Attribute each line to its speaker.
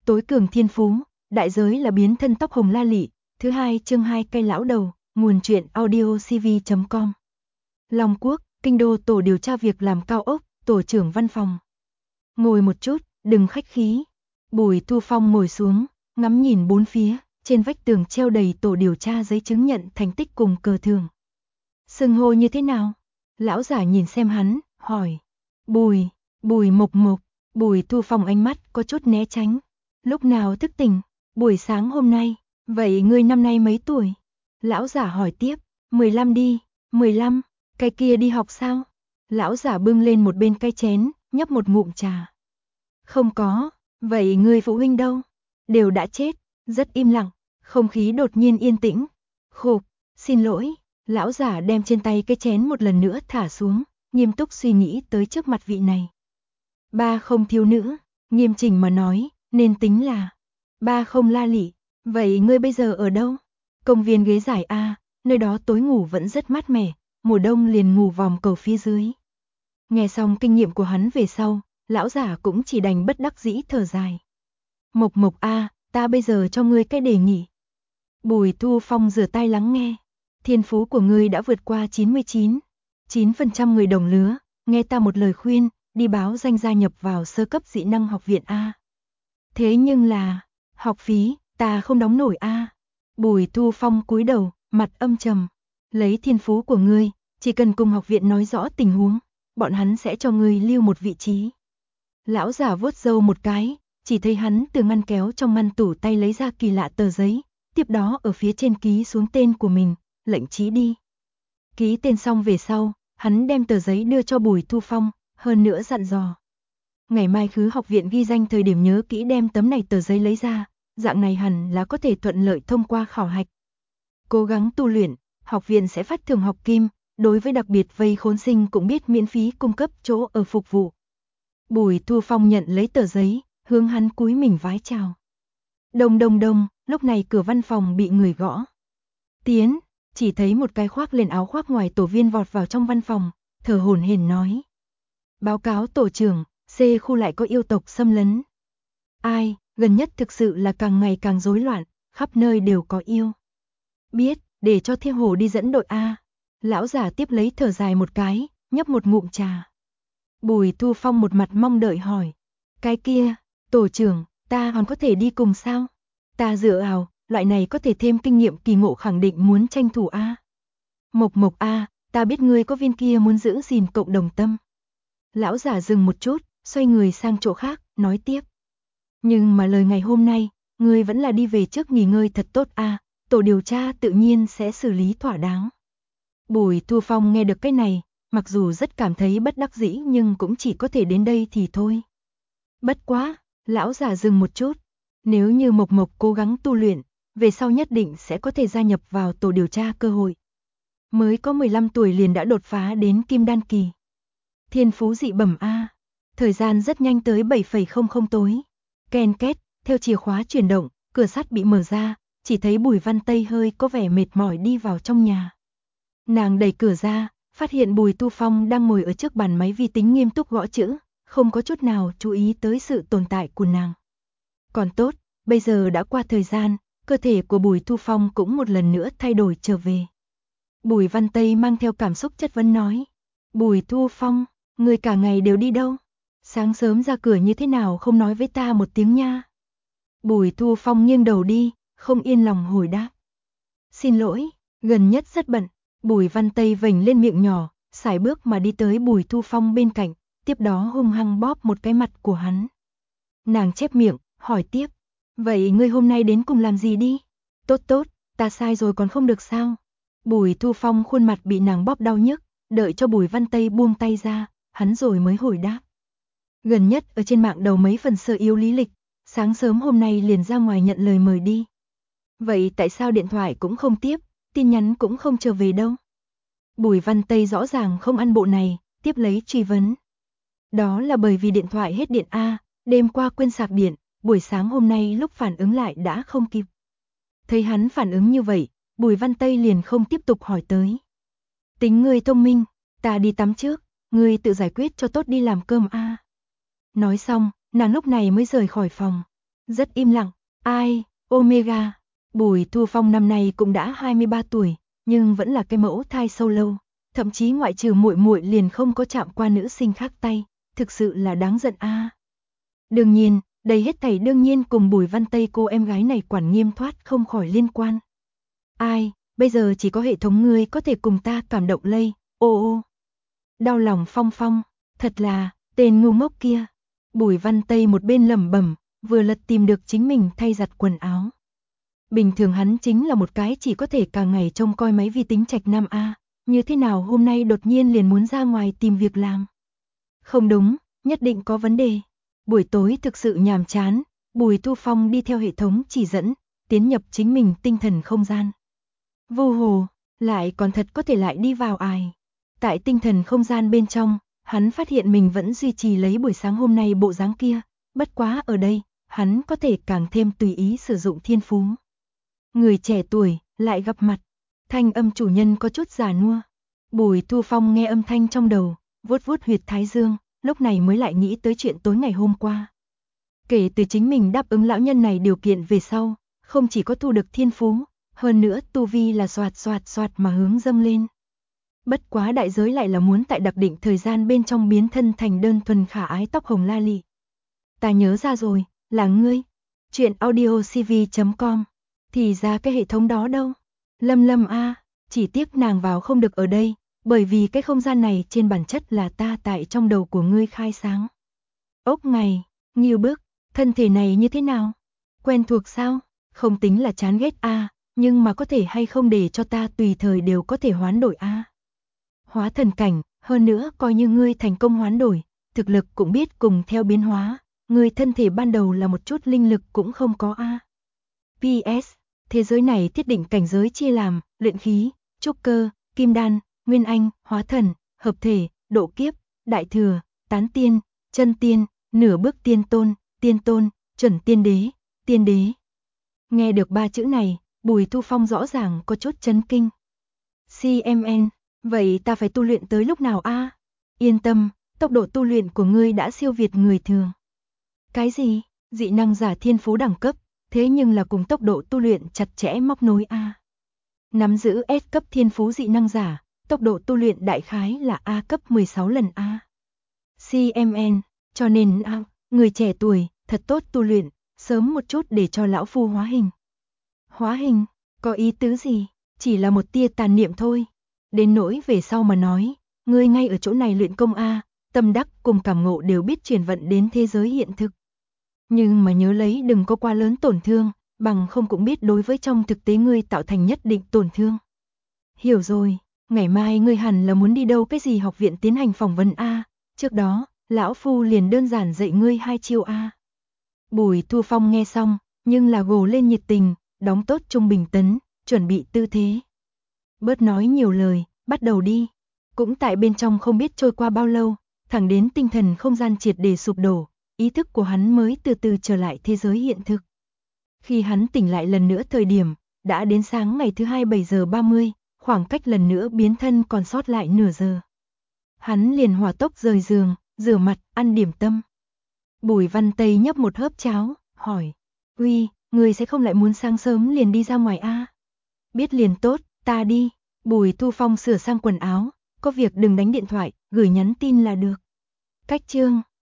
Speaker 1: Tối cường thiên phú, đại giới là biến thân tóc hồng la lị. Thứ hai chương 2 cây lão đầu, nguồn truyện audio cv.com. Long Quốc, kinh đô tổ điều tra việc làm cao ốc, tổ trưởng văn phòng. Ngồi một chút, đừng khách khí. Bùi Thu Phong ngồi xuống, ngắm nhìn bốn phía, trên vách tường treo đầy tổ điều tra giấy chứng nhận thành tích cùng cờ thường. Xưng hô như thế nào? Lão giả nhìn xem hắn, hỏi. Bùi Mộc Mộc. Bùi Thu Phong ánh mắt có chút né tránh. Lúc nào thức tỉnh? Buổi sáng hôm nay. Vậy ngươi năm nay mấy tuổi? Lão giả hỏi tiếp. 15 đi. 15. Cái kia đi học sao? Lão giả bưng lên một bên cái chén, nhấp một ngụm trà. Không có. Vậy ngươi phụ huynh đâu? Đều đã chết. Rất im lặng. Không khí đột nhiên yên tĩnh. Khục. Xin lỗi. Lão giả đem trên tay cái chén một lần nữa thả xuống, nghiêm túc suy nghĩ tới trước mặt vị này. Ba không thiếu nữ, nghiêm chỉnh mà nói, nên tính là ba không la lị. Vậy ngươi bây giờ ở đâu? Công viên ghế giải A, nơi đó tối ngủ vẫn rất mát mẻ, mùa đông liền ngủ vòm cầu phía dưới. Nghe xong kinh nghiệm của hắn về sau, lão giả cũng chỉ đành bất đắc dĩ thở dài. Mộc Mộc A, ta bây giờ cho ngươi cái đề nghị. Bùi Thu Phong rửa tay lắng nghe. Thiên phú của ngươi đã vượt qua 99% người đồng lứa, nghe ta một lời khuyên, đi báo danh gia nhập vào sơ cấp dị năng học viện A. Thế nhưng là, học phí, ta không đóng nổi A. Bùi Thu Phong cúi đầu, mặt âm trầm. Lấy thiên phú của ngươi, chỉ cần cùng học viện nói rõ tình huống, bọn hắn sẽ cho ngươi lưu một vị trí. Lão giả vuốt râu một cái, chỉ thấy hắn từ ngăn kéo trong ngăn tủ tay lấy ra kỳ lạ tờ giấy, tiếp đó ở phía trên ký xuống tên của mình, lệnh trí đi. Ký tên xong về sau, hắn đem tờ giấy đưa cho Bùi Thu Phong, hơn nữa dặn dò. Ngày mai khứ học viện ghi danh thời điểm nhớ kỹ đem tấm này tờ giấy lấy ra, dạng này hẳn là có thể thuận lợi thông qua khảo hạch. Cố gắng tu luyện, học viện sẽ phát thưởng học kim, đối với đặc biệt vây khốn sinh cũng biết miễn phí cung cấp chỗ ở phục vụ. Bùi Thu Phong nhận lấy tờ giấy, hướng hắn cúi mình vái chào. Đông đông đông, lúc này cửa văn phòng bị người gõ. Tiến, chỉ thấy một cái khoác lên áo khoác ngoài tổ viên vọt vào trong văn phòng, thở hổn hển nói. Báo cáo tổ trưởng, C khu lại có yêu tộc xâm lấn. Ai, gần nhất thực sự là càng ngày càng rối loạn, khắp nơi đều có yêu. Biết, để cho Thiên Hồ đi dẫn đội A. Lão giả tiếp lấy thở dài một cái, nhấp một ngụm trà. Bùi Thu Phong một mặt mong đợi hỏi. Cái kia, tổ trưởng, ta còn có thể đi cùng sao? Ta dựa vào, loại này có thể thêm kinh nghiệm kỳ ngộ khẳng định muốn tranh thủ A. Mộc Mộc A, ta biết ngươi có viên kia muốn giữ gìn cộng đồng tâm. Lão giả dừng một chút, xoay người sang chỗ khác, nói tiếp. Nhưng mà lời ngày hôm nay, ngươi vẫn là đi về trước nghỉ ngơi thật tốt A, tổ điều tra tự nhiên sẽ xử lý thỏa đáng. Bùi Thu Phong nghe được cái này, mặc dù rất cảm thấy bất đắc dĩ nhưng cũng chỉ có thể đến đây thì thôi. Bất quá, lão giả dừng một chút. Nếu như Mộc Mộc cố gắng tu luyện, về sau nhất định sẽ có thể gia nhập vào tổ điều tra cơ hội. Mới có 15 tuổi liền đã đột phá đến kim đan kỳ. Thiên phú dị bẩm A. Thời gian rất nhanh tới 7:00 tối. Ken két, theo chìa khóa chuyển động, cửa sắt bị mở ra, chỉ thấy Bùi Văn Tây hơi có vẻ mệt mỏi đi vào trong nhà. Nàng đẩy cửa ra, phát hiện Bùi Tu Phong đang ngồi ở trước bàn máy vi tính nghiêm túc gõ chữ, không có chút nào chú ý tới sự tồn tại của nàng. Còn tốt, bây giờ đã qua thời gian, cơ thể của Bùi Thu Phong cũng một lần nữa thay đổi trở về. Bùi Văn Tây mang theo cảm xúc chất vấn nói. Bùi Thu Phong, người cả ngày đều đi đâu? Sáng sớm ra cửa như thế nào không nói với ta một tiếng nha? Bùi Thu Phong nghiêng đầu đi, không yên lòng hồi đáp. Xin lỗi, gần nhất rất bận. Bùi Văn Tây vểnh lên miệng nhỏ, sải bước mà đi tới Bùi Thu Phong bên cạnh, tiếp đó hung hăng bóp một cái mặt của hắn. Nàng chép miệng, hỏi tiếp. Vậy ngươi hôm nay đến cùng làm gì đi? Tốt tốt, ta sai rồi còn không được sao? Bùi Thu Phong khuôn mặt bị nàng bóp đau nhức, đợi cho Bùi Văn Tây buông tay ra, hắn rồi mới hồi đáp. Gần nhất ở trên mạng đầu mấy phần sơ yếu lý lịch, sáng sớm hôm nay liền ra ngoài nhận lời mời đi. Vậy tại sao điện thoại cũng không tiếp, tin nhắn cũng không trở về đâu? Bùi Văn Tây rõ ràng không ăn bộ này, tiếp lấy truy vấn. Đó là bởi vì điện thoại hết điện A, đêm qua quên sạc điện, buổi sáng hôm nay lúc phản ứng lại đã không kịp. Thấy hắn phản ứng như vậy, Bùi Văn Tây liền không tiếp tục hỏi tới. Tính ngươi thông minh, ta đi tắm trước, ngươi tự giải quyết cho tốt đi làm cơm A. Nói xong, nàng lúc này mới rời khỏi phòng. Rất im lặng. Ai, Omega. Bùi Thu Phong năm nay cũng đã 23 tuổi, nhưng vẫn là cái mẫu thai sâu lâu, thậm chí ngoại trừ muội muội liền không có chạm qua nữ sinh khác tay, thực sự là đáng giận a. Đương nhiên, đây hết thảy đương nhiên cùng Bùi Văn Tây cô em gái này quản nghiêm thoát không khỏi liên quan. Ai, bây giờ chỉ có hệ thống ngươi có thể cùng ta cảm động lây, ô. Đau lòng Phong Phong, thật là, tên ngu ngốc kia. Bùi Văn Tây một bên lẩm bẩm, vừa lật tìm được chính mình thay giặt quần áo. Bình thường hắn chính là một cái chỉ có thể cả ngày trông coi máy vi tính trạch nam a, như thế nào hôm nay đột nhiên liền muốn ra ngoài tìm việc làm. Không đúng, nhất định có vấn đề. Buổi tối thực sự nhàm chán, Bùi Thu Phong đi theo hệ thống chỉ dẫn, tiến nhập chính mình tinh thần không gian. Vô hồ, lại còn thật có thể lại đi vào ai. Tại tinh thần không gian bên trong, hắn phát hiện mình vẫn duy trì lấy buổi sáng hôm nay bộ dáng kia, bất quá ở đây, hắn có thể càng thêm tùy ý sử dụng thiên phú. Người trẻ tuổi, lại gặp mặt, thanh âm chủ nhân có chút già nua. Bùi Thu Phong nghe âm thanh trong đầu, vuốt vuốt huyệt thái dương, lúc này mới lại nghĩ tới chuyện tối ngày hôm qua. Kể từ chính mình đáp ứng lão nhân này điều kiện về sau, không chỉ có thu được thiên phú, hơn nữa tu vi là xoạt mà hướng dâng lên. Bất quá đại giới lại là muốn tại đặc định thời gian bên trong biến thân thành đơn thuần khả ái tóc hồng la lị. Ta nhớ ra rồi, là ngươi. Chuyện audiocv.com. Thì ra cái hệ thống đó đâu? Lâm Lâm a, chỉ tiếc nàng vào không được ở đây, bởi vì cái không gian này trên bản chất là ta tại trong đầu của ngươi khai sáng. Ốc ngày, Ngưu Bức, thân thể này như thế nào? Quen thuộc sao? Không tính là chán ghét a, nhưng mà có thể hay không để cho ta tùy thời đều có thể hoán đổi a. Hóa thần cảnh, hơn nữa coi như ngươi thành công hoán đổi, thực lực cũng biết cùng theo biến hóa, ngươi thân thể ban đầu là một chút linh lực cũng không có a. PS, thế giới này thiết định cảnh giới chia làm luyện khí, trúc cơ, kim đan, nguyên anh, hóa thần, hợp thể, độ kiếp, đại thừa, tán tiên, chân tiên, nửa bước tiên tôn, chuẩn tiên đế, tiên đế. Nghe được ba chữ này, Bùi Thu Phong rõ ràng có chút chấn kinh. CMN, vậy ta phải tu luyện tới lúc nào a? Yên tâm, tốc độ tu luyện của ngươi đã siêu việt người thường. Cái gì? Dị năng giả thiên phú đẳng cấp, thế nhưng là cùng tốc độ tu luyện chặt chẽ móc nối a. Nắm giữ S cấp thiên phú dị năng giả, tốc độ tu luyện đại khái là A cấp 16 lần a. CMN, cho nên người trẻ tuổi, thật tốt tu luyện, sớm một chút để cho lão phu hóa hình. Hóa hình, có ý tứ gì? Chỉ là một tia tàn niệm thôi. Đến nỗi về sau mà nói, ngươi ngay ở chỗ này luyện công a, tâm đắc cùng cảm ngộ đều biết chuyển vận đến thế giới hiện thực. Nhưng mà nhớ lấy đừng có quá lớn tổn thương, bằng không cũng biết đối với trong thực tế ngươi tạo thành nhất định tổn thương. Hiểu rồi, ngày mai ngươi hẳn là muốn đi đâu cái gì học viện tiến hành phỏng vấn a, trước đó, lão phu liền đơn giản dạy ngươi 2 chiêu a. Bùi Thu Phong nghe xong, nhưng là gồ lên nhiệt tình, đóng tốt trung bình tấn, chuẩn bị tư thế. Bớt nói nhiều lời, bắt đầu đi. Cũng tại bên trong không biết trôi qua bao lâu, thẳng đến tinh thần không gian triệt để sụp đổ, ý thức của hắn mới từ từ trở lại thế giới hiện thực. Khi hắn tỉnh lại lần nữa thời điểm, đã đến sáng ngày thứ 2 7 giờ 30, khoảng cách lần nữa biến thân còn sót lại nửa giờ. Hắn liền hỏa tốc rời giường, rửa mặt, ăn điểm tâm. Bùi Văn Tây nhấp một hớp cháo, hỏi, uy, người sẽ không lại muốn sáng sớm liền đi ra ngoài a? Biết liền tốt, ta đi. Bùi Thu Phong sửa sang quần áo, có việc đừng đánh điện thoại, gửi nhắn tin là được. Cách chương